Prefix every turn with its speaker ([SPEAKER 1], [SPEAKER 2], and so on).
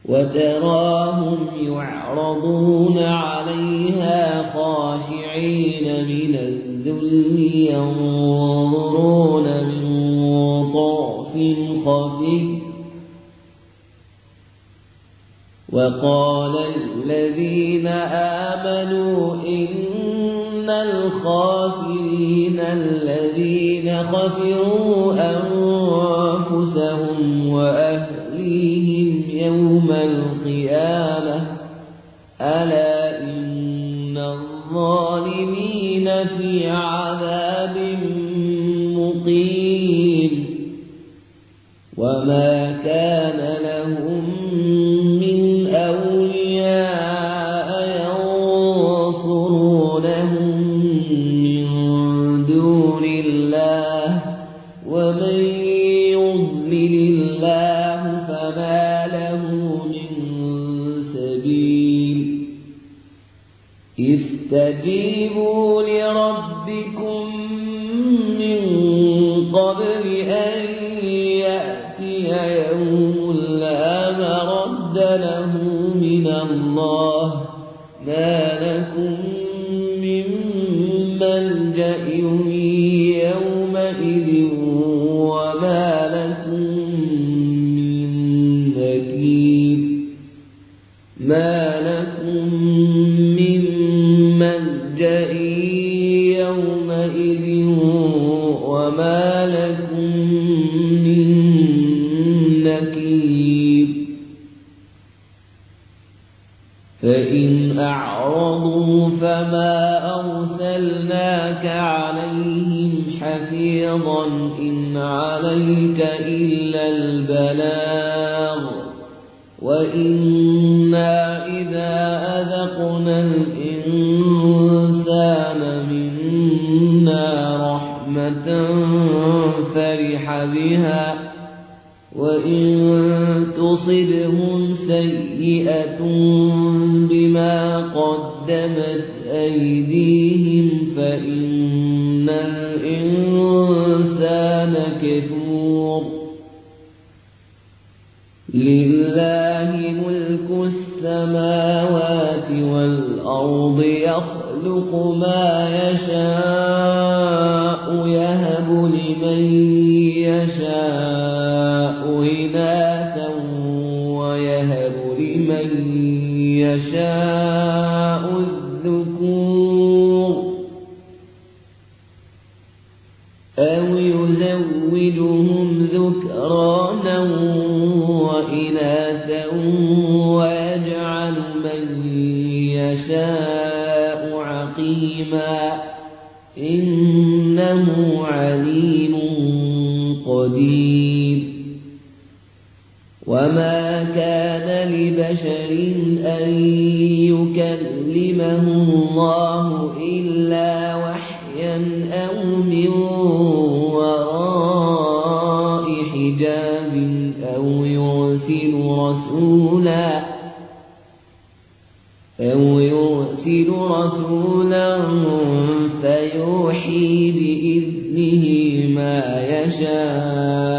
[SPEAKER 1] وتراهم يعرضون عليها خاشعين من الذل ينظرون من طرف خفي وقال الذين آمنوا إن الخاسرين الذين خسروا أنفسهم وأهليهم يوم القيامة ألا إن الظالمين في عذاب مقيم وما كان لهم من أولياء ينصرونهم من دون الله ومن يضلل الله فما له من سبيل استجيبوا لربكم من قبل أن يأتي يوم لا مرد له من الله ما لكم من ملجأ يومئذ وما لكم من نكير ما لكم من ملجأ يومئذ وما لكم من نكير فإن أعرضوا فما أرسلناك عليهم حفيظا إن عليك إلا البلاغ وإنا إذا أذقنا الإنسان منا رحمة فرح بها وإن تصبهم سيئة بما قدمت أيديهم فإن الإنسان كفور لله ملك السماوات والأرض يخلق ما يشاء يهب لمن يشاء إناثا ويهب لمن يشاء الذكور أو يزوجهم ذكرانا وإناثا ويجعل من يشاء عقيما إنه عليم قدير وما كان لبشر أن يكلمه الله إلا وحيا أو من وراء حجاب أو يرسل رسولا فيوحي بإذنه ما يشاء